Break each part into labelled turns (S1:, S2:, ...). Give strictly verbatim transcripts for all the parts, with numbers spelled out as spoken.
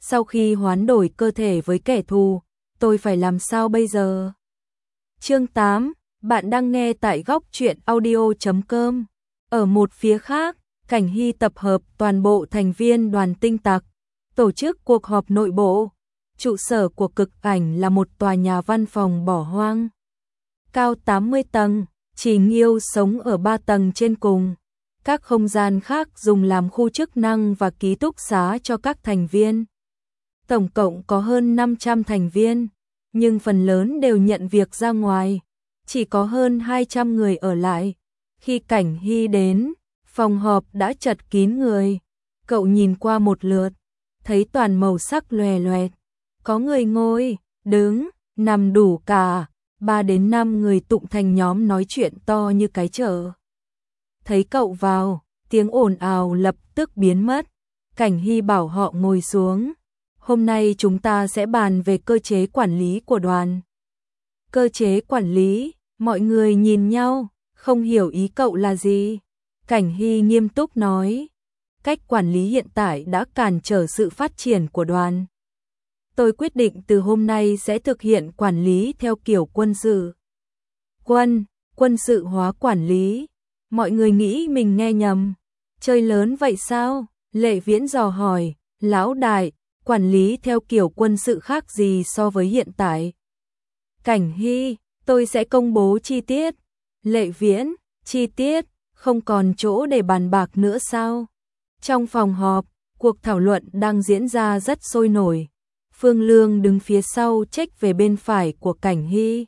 S1: sau khi hoán đổi cơ thể với kẻ thù, tôi phải làm sao bây giờ? Chương tám, bạn đang nghe tại góc truyện audio chấm com. Ở một phía khác, Cảnh Hy tập hợp toàn bộ thành viên đoàn tinh tặc, tổ chức cuộc họp nội bộ. Trụ sở của Cực Ảnh là một tòa nhà văn phòng bỏ hoang, cao tám mươi tầng, Chỉ Nghiêu sống ở ba tầng trên cùng. Các không gian khác dùng làm khu chức năng và ký túc xá cho các thành viên. Tổng cộng có hơn năm trăm thành viên, nhưng phần lớn đều nhận việc ra ngoài, chỉ có hơn hai trăm người ở lại. Khi Cảnh Hy đến, phòng họp đã chật kín người. Cậu nhìn qua một lượt, thấy toàn màu sắc lòe loẹt, có người ngồi, đứng, nằm đủ cả, ba đến năm người tụng thành nhóm nói chuyện to như cái chợ. Thấy cậu vào, tiếng ồn ào lập tức biến mất. Cảnh Hy bảo họ ngồi xuống. Hôm nay chúng ta sẽ bàn về cơ chế quản lý của đoàn. Cơ chế quản lý, mọi người nhìn nhau, không hiểu ý cậu là gì. Cảnh Hy nghiêm túc nói, cách quản lý hiện tại đã cản trở sự phát triển của đoàn. Tôi quyết định từ hôm nay sẽ thực hiện quản lý theo kiểu quân sự. Quân, quân sự hóa quản lý. Mọi người nghĩ mình nghe nhầm. Chơi lớn vậy sao? Lệ Viễn dò hỏi, lão đại, quản lý theo kiểu quân sự khác gì so với hiện tại? Cảnh Hy, tôi sẽ công bố chi tiết. Lệ Viễn, chi tiết, không còn chỗ để bàn bạc nữa sao? Trong phòng họp, cuộc thảo luận đang diễn ra rất sôi nổi. Phương Lương đứng phía sau chếch về bên phải của Cảnh Hy.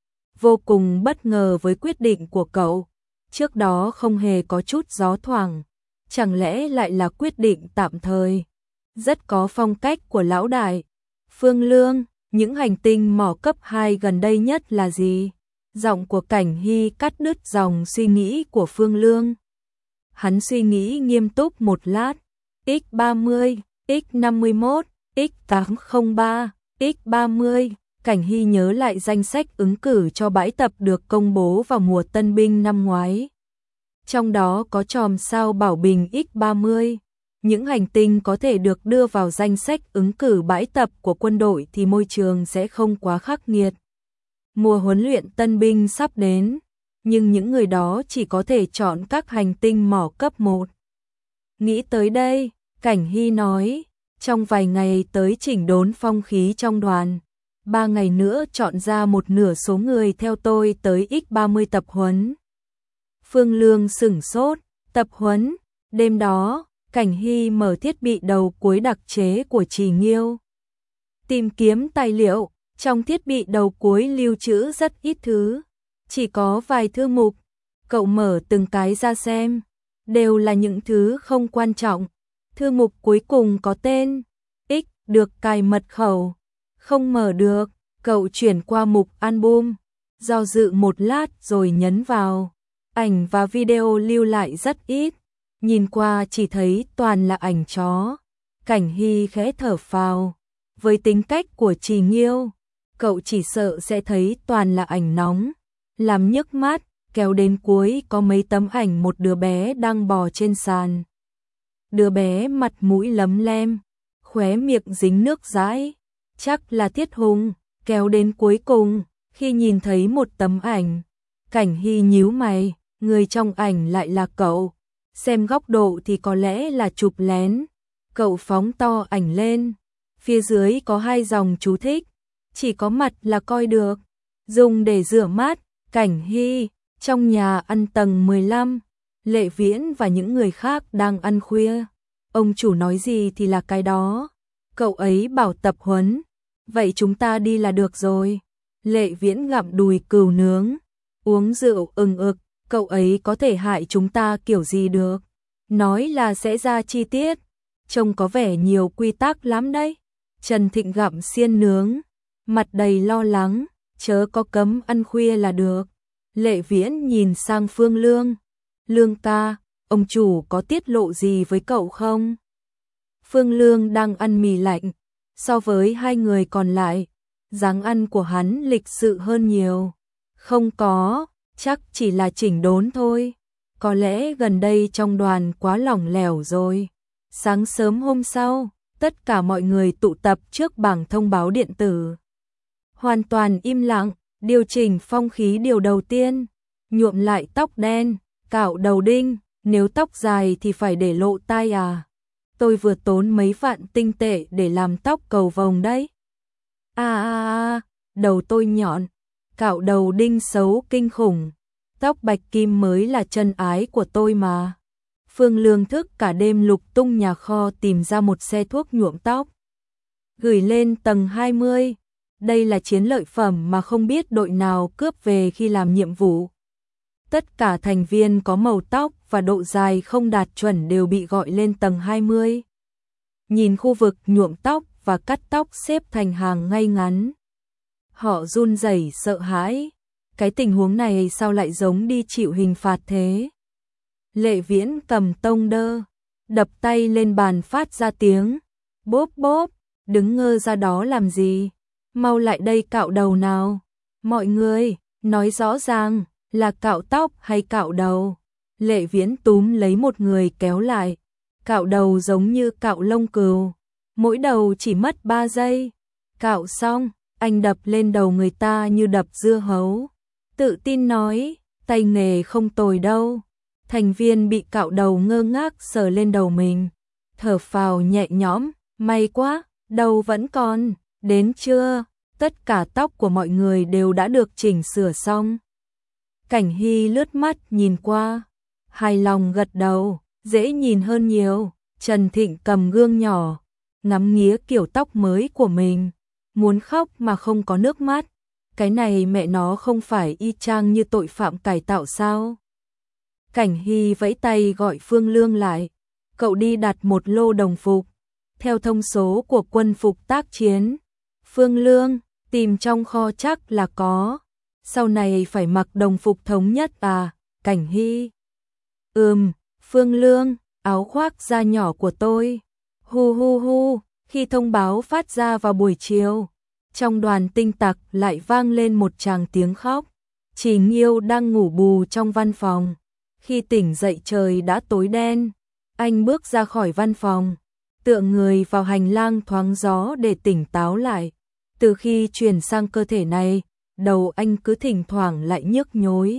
S1: Vô cùng bất ngờ với quyết định của cậu. Trước đó không hề có chút gió thoảng. Chẳng lẽ lại là quyết định tạm thời? Rất có phong cách của lão đại. Phương Lương, những hành tinh mỏ cấp hai gần đây nhất là gì? Giọng của Cảnh Hy cắt đứt dòng suy nghĩ của Phương Lương. Hắn suy nghĩ nghiêm túc một lát. X ba mươi, X năm mươi mốt, X tám không ba, X ba mươi. Cảnh Hy nhớ lại danh sách ứng cử cho bãi tập được công bố vào mùa tân binh năm ngoái. Trong đó có chòm sao Bảo Bình X ba mươi. Những hành tinh có thể được đưa vào danh sách ứng cử bãi tập của quân đội thì môi trường sẽ không quá khắc nghiệt. Mùa huấn luyện tân binh sắp đến, nhưng những người đó chỉ có thể chọn các hành tinh mỏ cấp một. Nghĩ tới đây, Cảnh Hy nói, trong vài ngày tới chỉnh đốn phong khí trong đoàn, ba ngày nữa chọn ra một nửa số người theo tôi tới X ba mươi tập huấn. Phương Lương sửng sốt, tập huấn, đêm đó, Cảnh Hy mở thiết bị đầu cuối đặc chế của Chỉ Nghiêu. Tìm kiếm tài liệu, trong thiết bị đầu cuối lưu trữ rất ít thứ, chỉ có vài thư mục. Cậu mở từng cái ra xem, đều là những thứ không quan trọng. Thư mục cuối cùng có tên X được cài mật khẩu, không mở được. Cậu chuyển qua mục album, do dự một lát rồi nhấn vào. Ảnh và video lưu lại rất ít, nhìn qua chỉ thấy toàn là ảnh chó. Cảnh Hy khẽ thở phào. Với tính cách của Chỉ Nghiêu, cậu chỉ sợ sẽ thấy toàn là ảnh nóng, làm nhức mắt. Kéo đến cuối có mấy tấm ảnh một đứa bé đang bò trên sàn. Đứa bé mặt mũi lấm lem, khóe miệng dính nước dãi, chắc là Thiết Hùng. Kéo đến cuối cùng, khi nhìn thấy một tấm ảnh, Cảnh Hy nhíu mày, người trong ảnh lại là cậu. Xem góc độ thì có lẽ là chụp lén. Cậu phóng to ảnh lên, phía dưới có hai dòng chú thích, chỉ có mặt là coi được, dùng để rửa mắt. Cảnh Hy, trong nhà ăn tầng mười lăm, Lệ Viễn và những người khác đang ăn khuya. Ông chủ nói gì thì là cái đó. Cậu ấy bảo tập huấn, vậy chúng ta đi là được rồi. Lệ Viễn gặm đùi cừu nướng, uống rượu ừng ực. Cậu ấy có thể hại chúng ta kiểu gì được. Nói là sẽ ra chi tiết, trông có vẻ nhiều quy tắc lắm đấy. Trần Thịnh gặm xiên nướng, mặt đầy lo lắng, chớ có cấm ăn khuya là được. Lệ Viễn nhìn sang Phương Lương. Lương ca, ông chủ có tiết lộ gì với cậu không? Phương Lương đang ăn mì lạnh. So với hai người còn lại, dáng ăn của hắn lịch sự hơn nhiều. Không có, chắc chỉ là chỉnh đốn thôi. Có lẽ gần đây trong đoàn quá lỏng lẻo rồi. Sáng sớm hôm sau, Tất cả mọi người tụ tập trước bảng thông báo điện tử. Hoàn toàn im lặng, điều chỉnh phong khí điều đầu tiên, nhuộm lại tóc đen, cạo đầu đinh, nếu tóc dài thì phải để lộ tai à. Tôi vừa tốn mấy vạn tinh tệ để làm tóc cầu vồng đấy. À à à, đầu tôi nhọn, cạo đầu đinh xấu kinh khủng, tóc bạch kim mới là chân ái của tôi mà. Phương Lương thức cả đêm lục tung nhà kho tìm ra một xe thuốc nhuộm tóc. Gửi lên tầng hai mươi. Đây là chiến lợi phẩm mà không biết đội nào cướp về khi làm nhiệm vụ. Tất cả thành viên có màu tóc và độ dài không đạt chuẩn đều bị gọi lên tầng hai mươi. Nhìn khu vực nhuộm tóc và cắt tóc xếp thành hàng ngay ngắn. Họ run rẩy sợ hãi. Cái tình huống này sao lại giống đi chịu hình phạt thế? Lệ Viễn cầm tông đơ, đập tay lên bàn phát ra tiếng. Bốp bốp, đứng ngơ ra đó làm gì? Mau lại đây cạo đầu nào. Mọi người, nói rõ ràng, là cạo tóc hay cạo đầu? Lệ Viễn túm lấy một người kéo lại. Cạo đầu giống như cạo lông cừu. Mỗi đầu chỉ mất ba giây. Cạo xong, anh đập lên đầu người ta như đập dưa hấu. Tự tin nói, tay nghề không tồi đâu. Thành viên bị cạo đầu ngơ ngác sờ lên đầu mình. Thở phào nhẹ nhõm, may quá, đầu vẫn còn. Đến chưa? Tất cả tóc của mọi người đều đã được chỉnh sửa xong. Cảnh Hy lướt mắt nhìn qua, hài lòng gật đầu, dễ nhìn hơn nhiều. Trần Thịnh cầm gương nhỏ, ngắm nghía kiểu tóc mới của mình, muốn khóc mà không có nước mắt. Cái này mẹ nó không phải y chang như tội phạm cải tạo sao? Cảnh Hy vẫy tay gọi Phương Lương lại, cậu đi đặt một lô đồng phục, theo thông số của quân phục tác chiến. Phương Lương, tìm trong kho chắc là có, sau này phải mặc đồng phục thống nhất à? Cảnh Hy, ừm. Phương Lương, áo khoác da nhỏ của tôi. Hu hu hu, khi thông báo phát ra vào buổi chiều, trong đoàn tinh tặc lại vang lên một tràng tiếng khóc. Chỉ Nghiêu đang ngủ bù trong văn phòng. Khi tỉnh dậy trời đã tối đen, anh bước ra khỏi văn phòng, tựa người vào hành lang thoáng gió để tỉnh táo lại. Từ khi chuyển sang cơ thể này, đầu anh cứ thỉnh thoảng lại nhức nhối.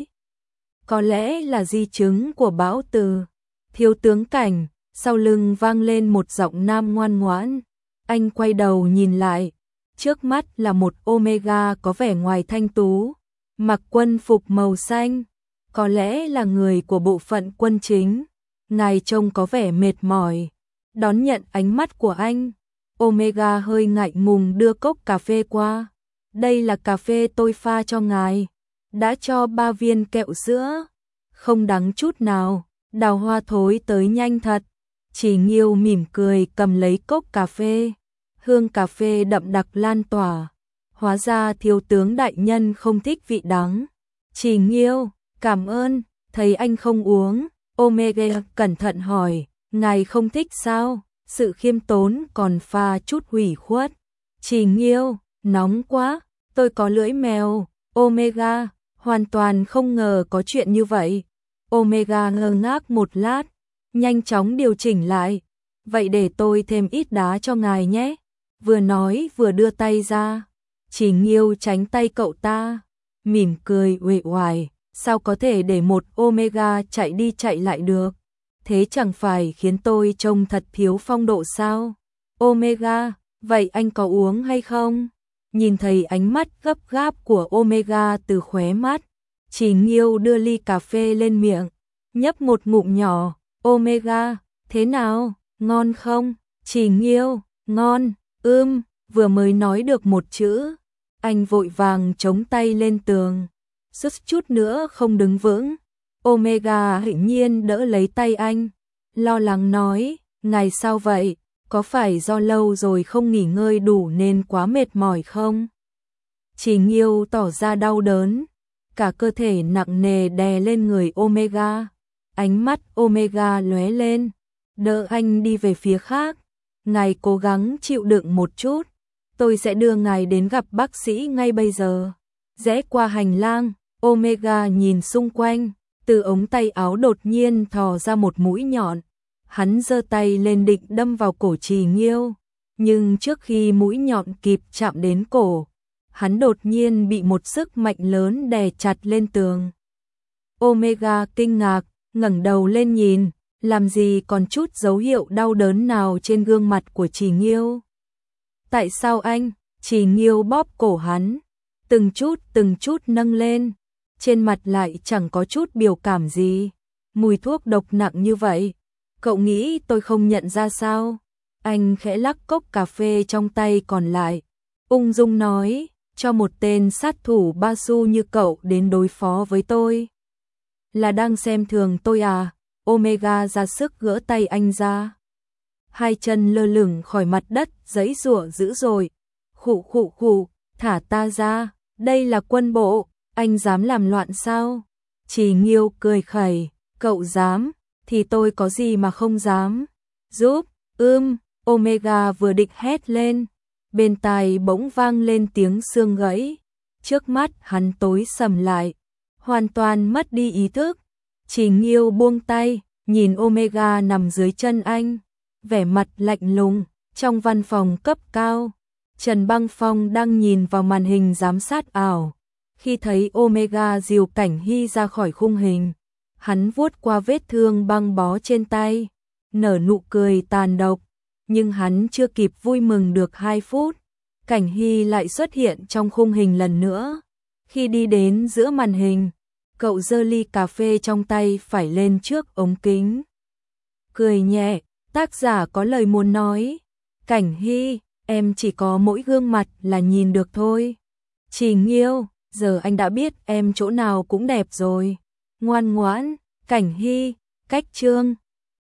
S1: Có lẽ là di chứng của bão từ. Thiếu tướng Cảnh, sau lưng vang lên một giọng nam ngoan ngoãn. Anh quay đầu nhìn lại, trước mắt là một Omega có vẻ ngoài thanh tú, mặc quân phục màu xanh, có lẽ là người của bộ phận quân chính. Ngài trông có vẻ mệt mỏi. Đón nhận ánh mắt của anh, Omega hơi ngại ngùng đưa cốc cà phê qua. Đây là cà phê tôi pha cho ngài, đã cho ba viên kẹo sữa, không đắng chút nào. Đào hoa thối tới nhanh thật. Chỉ Nghiêu mỉm cười cầm lấy cốc cà phê, hương cà phê đậm đặc lan tỏa. Hóa ra thiếu tướng đại nhân không thích vị đắng. Chỉ Nghiêu, cảm ơn. Thấy anh không uống, Omega cẩn thận hỏi, ngài không thích sao? Sự khiêm tốn còn pha chút hủy khuất. Chỉ Nghiêu, nóng quá, tôi có lưỡi mèo. Omega, hoàn toàn không ngờ có chuyện như vậy. Omega ngơ ngác một lát, nhanh chóng điều chỉnh lại. Vậy để tôi thêm ít đá cho ngài nhé. Vừa nói vừa đưa tay ra. Chỉ Nghiêu tránh tay cậu ta, mỉm cười uể oải. Sao có thể để một Omega chạy đi chạy lại được? Thế chẳng phải khiến tôi trông thật thiếu phong độ sao? Omega, vậy anh có uống hay không? Nhìn thấy ánh mắt gấp gáp của Omega từ khóe mắt, Chỉ Nghiêu đưa ly cà phê lên miệng, nhấp một ngụm nhỏ. Omega, thế nào, ngon không? Chỉ Nghiêu, ngon, ưm, vừa mới nói được một chữ, anh vội vàng chống tay lên tường, suýt chút nữa không đứng vững. Omega hiển nhiên đỡ lấy tay anh, lo lắng nói, ngài sao vậy? Có phải do lâu rồi không nghỉ ngơi đủ nên quá mệt mỏi không? Chỉ Nghiêu tỏ ra đau đớn, cả cơ thể nặng nề đè lên người Omega. Ánh mắt Omega lóe lên, đỡ anh đi về phía khác. Ngài cố gắng chịu đựng một chút, tôi sẽ đưa ngài đến gặp bác sĩ ngay bây giờ. Rẽ qua hành lang, Omega nhìn xung quanh, từ ống tay áo đột nhiên thò ra một mũi nhọn. Hắn giơ tay lên định đâm vào cổ Chỉ Nghiêu, nhưng trước khi mũi nhọn kịp chạm đến cổ, hắn đột nhiên bị một sức mạnh lớn đè chặt lên tường. Omega kinh ngạc, ngẩng đầu lên nhìn, làm gì còn chút dấu hiệu đau đớn nào trên gương mặt của Trì Nghiêu. Tại sao anh? Trì Nghiêu bóp cổ hắn, từng chút từng chút nâng lên, trên mặt lại chẳng có chút biểu cảm gì. Mùi thuốc độc nặng như vậy, cậu nghĩ tôi không nhận ra sao? Anh khẽ lắc cốc cà phê trong tay còn lại, ung dung nói, cho một tên sát thủ ba xu như cậu đến đối phó với tôi. Là đang xem thường tôi à? Omega ra sức gỡ tay anh ra. Hai chân lơ lửng khỏi mặt đất, giãy giụa dữ dội. Khụ khụ khụ, thả ta ra, đây là quân bộ, anh dám làm loạn sao? Trì Nghiêu cười khẩy, cậu dám, thì tôi có gì mà không dám. Giúp, ưm, Omega vừa định hét lên, bên tai bỗng vang lên tiếng xương gãy. Trước mắt hắn tối sầm lại, hoàn toàn mất đi ý thức. Trì Nghiêu buông tay, nhìn Omega nằm dưới chân anh, vẻ mặt lạnh lùng. Trong văn phòng cấp cao, Trần Băng Phong đang nhìn vào màn hình giám sát ảo. Khi thấy Omega dìu Cảnh Hy ra khỏi khung hình, hắn vuốt qua vết thương băng bó trên tay, nở nụ cười tàn độc. Nhưng hắn chưa kịp vui mừng được hai phút, Cảnh Hy lại xuất hiện trong khung hình lần nữa. Khi đi đến giữa màn hình, cậu giơ ly cà phê trong tay phải lên trước ống kính. Cười nhẹ, tác giả có lời muốn nói. Cảnh Hy, em chỉ có mỗi gương mặt là nhìn được thôi. Trì Nghiêu, giờ anh đã biết em chỗ nào cũng đẹp rồi. Ngoan ngoãn, Cảnh Hy, cách chương.